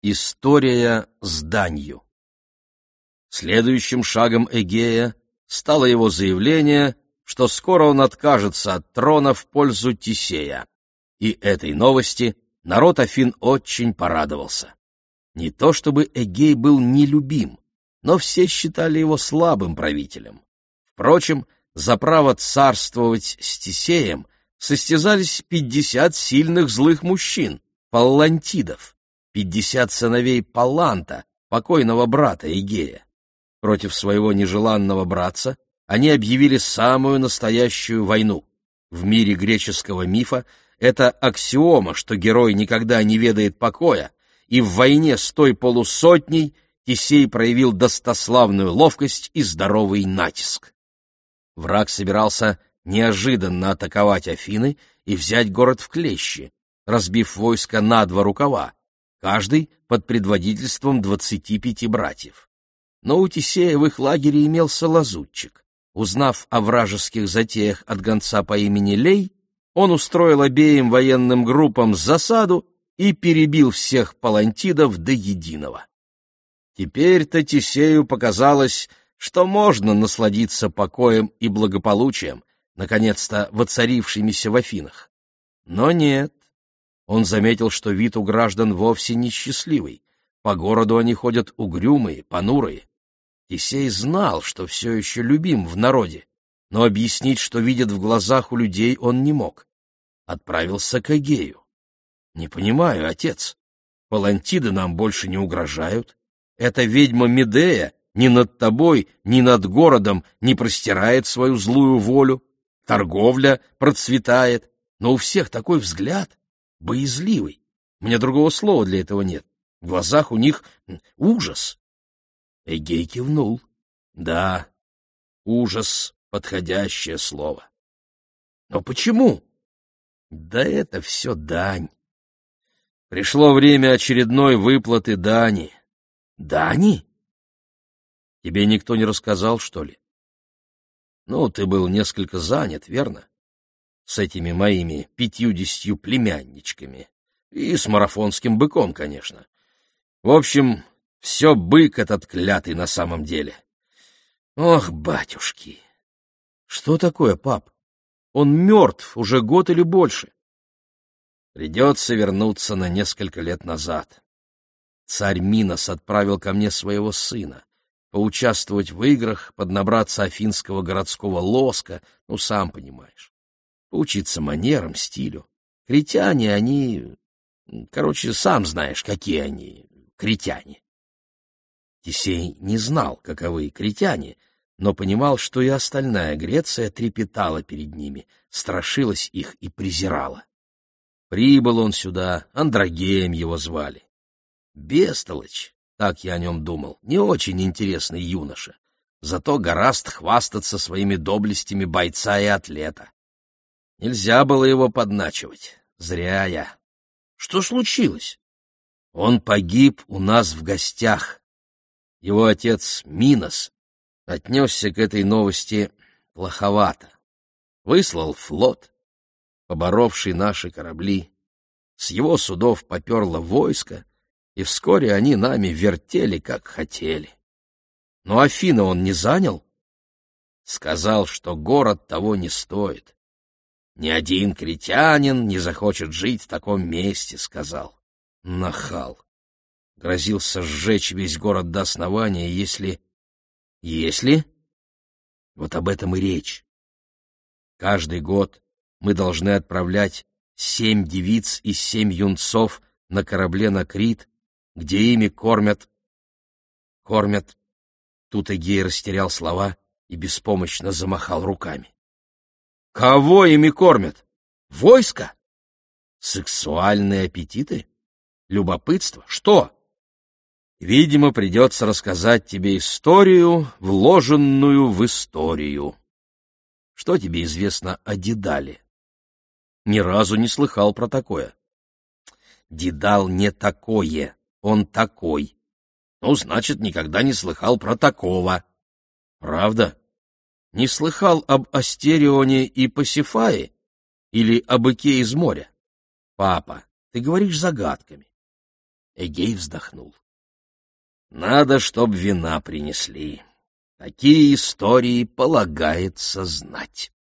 История с данью. Следующим шагом Эгея стало его заявление, что скоро он откажется от трона в пользу Тисея. И этой новости народ Афин очень порадовался. Не то чтобы Эгей был нелюбим, но все считали его слабым правителем. Впрочем, за право царствовать с Тисеем состязались 50 сильных злых мужчин, паллантидов, 50 сыновей Палланта, покойного брата Эгея. Против своего нежеланного братца они объявили самую настоящую войну. В мире греческого мифа это аксиома, что герой никогда не ведает покоя, и в войне с той полусотней Тисей проявил достославную ловкость и здоровый натиск. Враг собирался неожиданно атаковать Афины и взять город в клещи, разбив войско на 2 рукава, каждый под предводительством 25 братьев. Но у Тисея в их лагере имелся лазутчик. Узнав о вражеских затеях от гонца по имени Лей, он устроил обеим военным группам засаду и перебил всех паллантидов до единого. Теперь-то Тисею показалось, что можно насладиться покоем и благополучием, наконец-то воцарившимися в Афинах. Но нет. Он заметил, что вид у граждан вовсе не счастливый. По городу они ходят угрюмые, понурые. Тисей знал, что все еще любим в народе, но объяснить, что видит в глазах у людей, он не мог. Отправился к Эгею. «Не понимаю, отец, паллантиды нам больше не угрожают. Эта ведьма Медея ни над тобой, ни над городом не простирает свою злую волю. Торговля процветает, но у всех такой взгляд боязливый. Мне другого слова для этого нет. В глазах у них ужас». Эгей кивнул. «Да, ужас — подходящее слово». «Но почему?» «Да это все дань. Пришло время очередной выплаты дани». «Дани? Тебе никто не рассказал, что ли?» «Ну, ты был несколько занят, верно? С этими моими 50 племянничками. И с марафонским быком, конечно. В общем, все бык этот клятый на самом деле. Ох, батюшки!» «Что такое, пап? Он мертв уже год или больше». «Придется вернуться на несколько лет назад. Царь Минос отправил ко мне своего сына поучаствовать в играх, поднабраться афинского городского лоска, ну, сам понимаешь, поучиться манерам, стилю. Критяне они... Короче, сам знаешь, какие они, критяне». Тисей не знал, каковы критяне, но понимал, что и остальная Греция трепетала перед ними, страшилась их и презирала. Прибыл он сюда, Андрогеем его звали. Бестолочь, так я о нем думал, не очень интересный юноша, зато гораст хвастаться своими доблестями бойца и атлета. Нельзя было его подначивать, зря я. Что случилось? Он погиб у нас в гостях. Его отец Минос отнесся к этой новости плоховато. Выслал флот, поборовший наши корабли. С его судов поперло войско, и вскоре они нами вертели, как хотели. Но Афины он не занял? Сказал, что город того не стоит. Ни один критянин не захочет жить в таком месте, сказал. Нахал. Грозился сжечь весь город до основания, если... Если? Вот об этом и речь. Каждый год мы должны отправлять 7 девиц и 7 юнцов на корабле на Крит, где ими кормят... Тут Эгей растерял слова и беспомощно замахал руками. Кого ими кормят? Войско? Сексуальные аппетиты? Любопытство? Что? Видимо, придется рассказать тебе историю, вложенную в историю. Что тебе известно о Дедале? Ни разу не слыхал про такое. Дедал не такое, он такой. Ну, значит, никогда не слыхал про такого. Правда? Не слыхал об Астерионе и Пасифае? Или о быке из моря? Папа, ты говоришь загадками. Эгей вздохнул. Надо, чтоб вина принесли. Такие истории полагается знать.